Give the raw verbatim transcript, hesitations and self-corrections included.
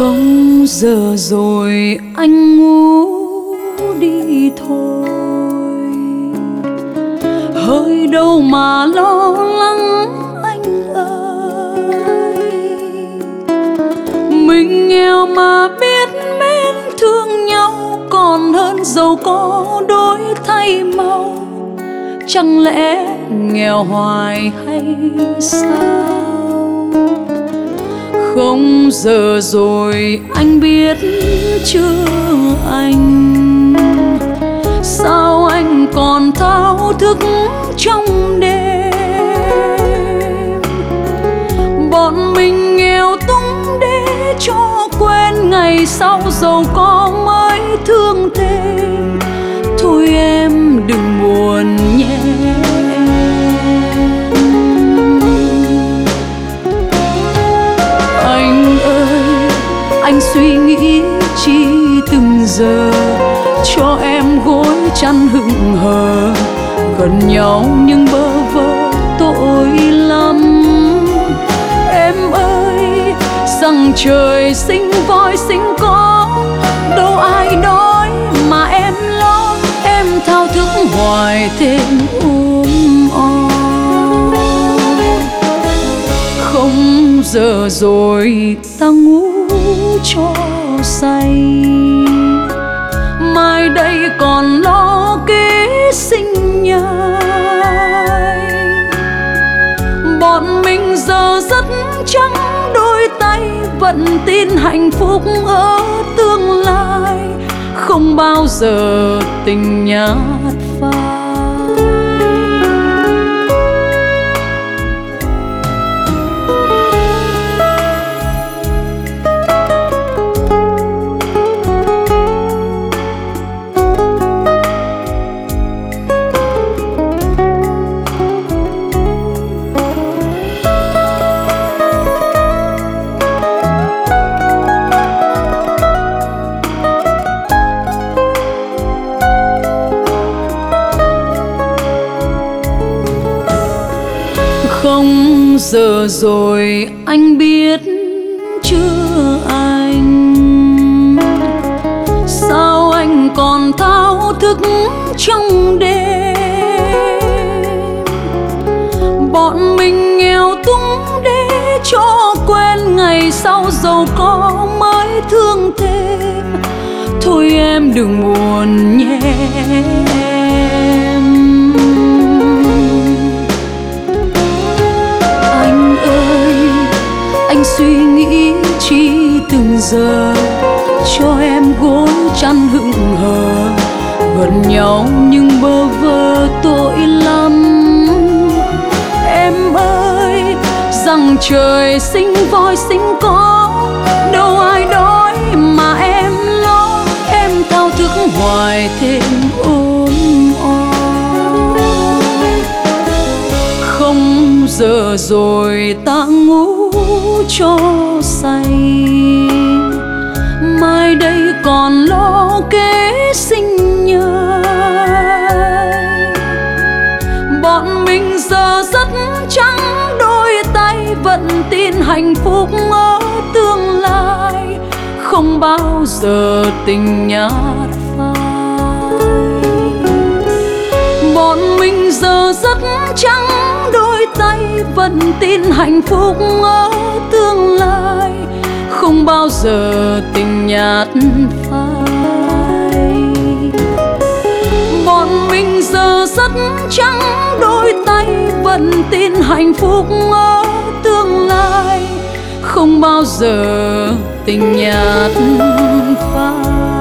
Không giờ rồi anh ngủ đi thôi, hơi đâu mà lo lắng anh ơi. Mình nghèo mà biết mến thương nhau, còn hơn giàu có đổi thay màu. Chẳng lẽ nghèo hoài hay sao? Không giờ rồi anh biết chưa anh? Sao anh còn thao thức trong đêm? Bọn mình nghèo túng để cho quên ngày sau giàu có mới thương thêm. Thôi em đừng buồn nhé. Anh ơi, anh suy nghĩ chi từng giờ, cho em gối chăn hững hờ. Gần nhau nhưng bơ vơ tội lắm. Em ơi, rằng trời sinh voi sinh có, đâu ai đói mà em lo. Em thao thức hoài thêm ôm ôm. Không giờ rồi ta ngủ cho say, mai đây còn lo kế sinh nhai. Bọn mình giờ rất trắng đôi tay, vẫn tin hạnh phúc ở tương lai. Không bao giờ tình nhạt phai. Không giờ rồi anh biết chưa anh? Sao anh còn thao thức trong đêm? Bọn mình nghèo túng để cho quên ngày sau giàu có mới thương thêm. Thôi em đừng buồn nhé em. Anh suy nghĩ chi từng giờ, cho em gối chăn hững hờ. Gần nhau nhưng bơ vơ tội lắm. Em ơi, rằng trời sinh voi sinh có, đâu ai đói mà em lo. Em thao thức hoài thêm ôm ôm. Không giờ rồi ta ngủ cho say, mai đây còn lo kế sinh nhai. Bọn mình giờ rất trắng đôi tay, vẫn tin hạnh phúc ở tương lai. Không bao giờ tình nhạt phai. Bọn mình giờ rất trắng đôi tay, vẫn tin hạnh phúc ở tương lai. Không bao giờ tình nhạt phai. Bọn mình giờ rất trắng đôi tay, vẫn tin hạnh phúc ở tương lai. Không bao giờ tình nhạt phai.